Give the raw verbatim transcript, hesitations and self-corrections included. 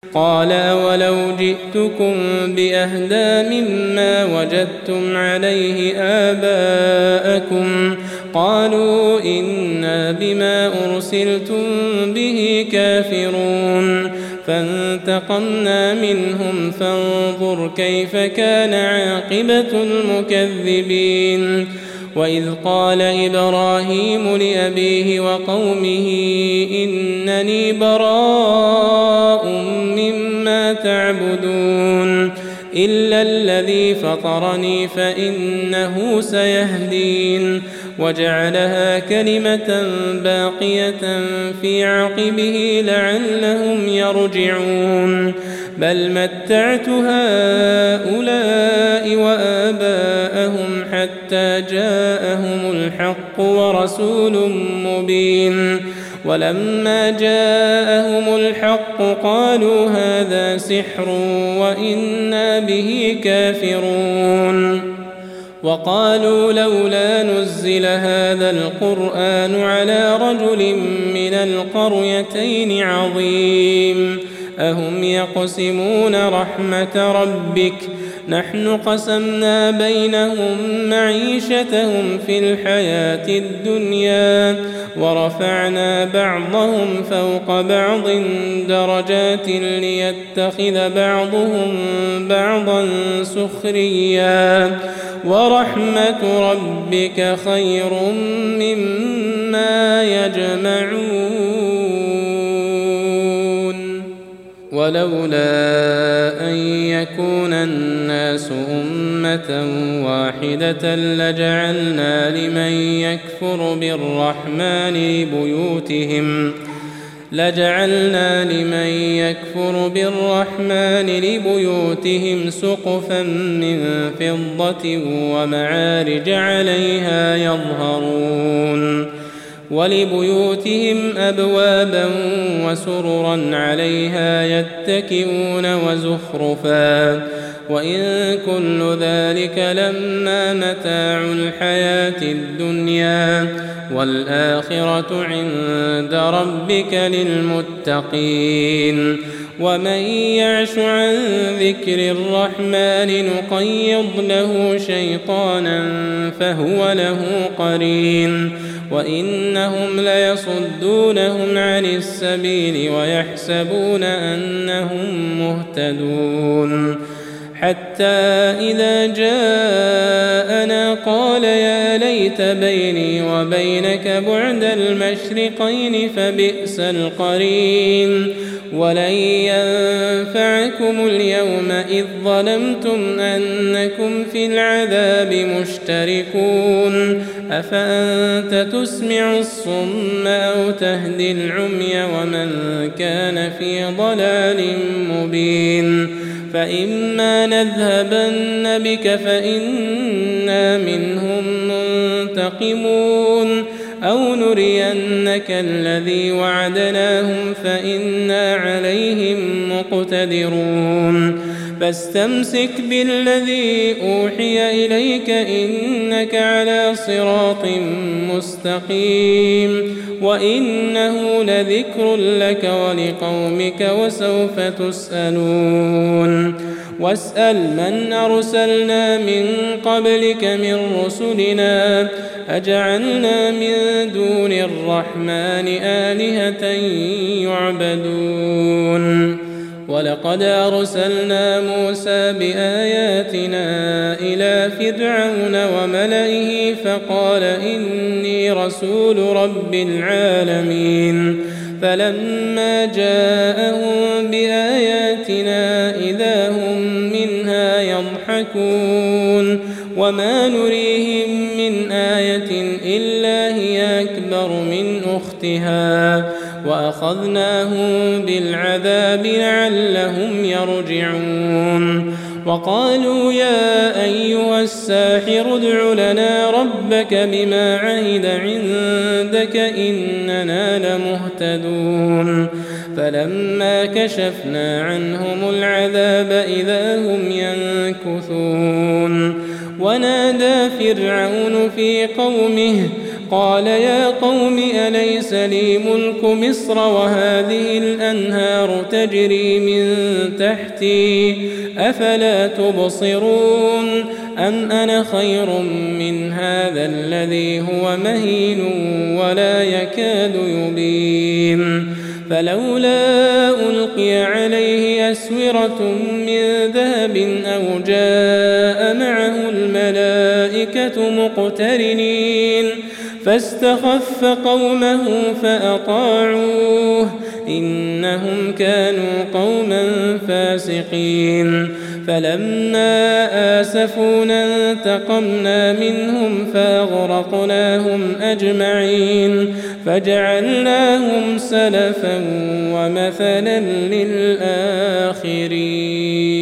قال أولو جئتكم بأهدى مما وجدتم عليه آباءكم قالوا إنا بما أرسلتم به كافرون فانتقمنا منهم فانظر كيف كان عاقبة المكذبين وإذ قال إبراهيم لأبيه وقومه إنني براء مما تعبدون إلا الذي فطرني فإنه سيهدين وجعلها كلمة باقية في عقبه لعلهم يرجعون بل متعت هؤلاء وآباءهم حتى جاءهم الحق ورسول مبين ولما جاءهم الحق قالوا هذا سحر وإنا به كافرون وقالوا لولا نزل هذا القرآن على رجل من القريتين عظيم أهم يقسمون رحمة ربك نحن قسمنا بينهم معيشتهم في الحياة الدنيا ورفعنا بعضهم فوق بعض درجات ليتخذ بعضهم بعضا سخريا ورحمة ربك خير مما يجمعون ولولا أن يكون الناس أمة واحدة لجعلنا لمن يكفر بالرحمن لبيوتهم لجعلنا لمن يكفر بالرحمن لبيوتهم سقفا من فضة ومعارج عليها يظهرون ولبيوتهم أبوابا وسررا عليها يتكئون وزخرفا وإن كل ذلك لما متاع الحياة الدنيا والآخرة عند ربك للمتقين ومن يعش عن ذكر الرحمن نقيض له شيطانا فهو له قرين وإنهم ليصدونهم عن السبيل ويحسبون أنهم مهتدون حتى إذا جاءنا قال يا ليت بيني وبينك بعد المشرقين فبئس القرين ولن ينفعكم اليوم إذ ظلمتم أنكم في العذاب مشتركون أفأنت تسمع الصم أو تهدي العمي ومن كان في ضلال مبين فإما نذهبن بك فإنا منهم منتقمون أو نرينك الذي وعدناهم فإنا عليهم مقتدرون فاستمسك بالذي أوحي إليك إنك على صراط مستقيم وإنه لذكر لك ولقومك وسوف تسألون واسأل من أرسلنا من قبلك من رسلنا أجعلنا من دون الرحمن آلهة يعبدون ولقد أرسلنا موسى بآياتنا إلى فرعون وملئه فقال إني رسول رب العالمين فلما جاءهم بآياتنا إذا هم منها يضحكون وما نريهم من آية إلا هي أكبر من أختها وأخذناهم بالعذاب لعلهم يرجعون وقالوا يا أيها الساحر ادع لنا ربك بما عهد عندك إننا لمهتدون فلما كشفنا عنهم العذاب إذا هم ينكثون ونادى فرعون في قومه قال يا قوم أليس لي ملك مصر وهذه الأنهار تجري من تحتي أفلا تبصرون أم أنا خير من هذا الذي هو مهين ولا يكاد يبين فلولا ألقي عليه أسورة من ذهب أو جاء معه الملائكة مقترنين فاستخف قومه فأطاعوه إنهم كانوا قوما فاسقين فلما آسفونا انتقمنا منهم فأغرقناهم أجمعين فجعلناهم سلفا ومثلا للآخرين.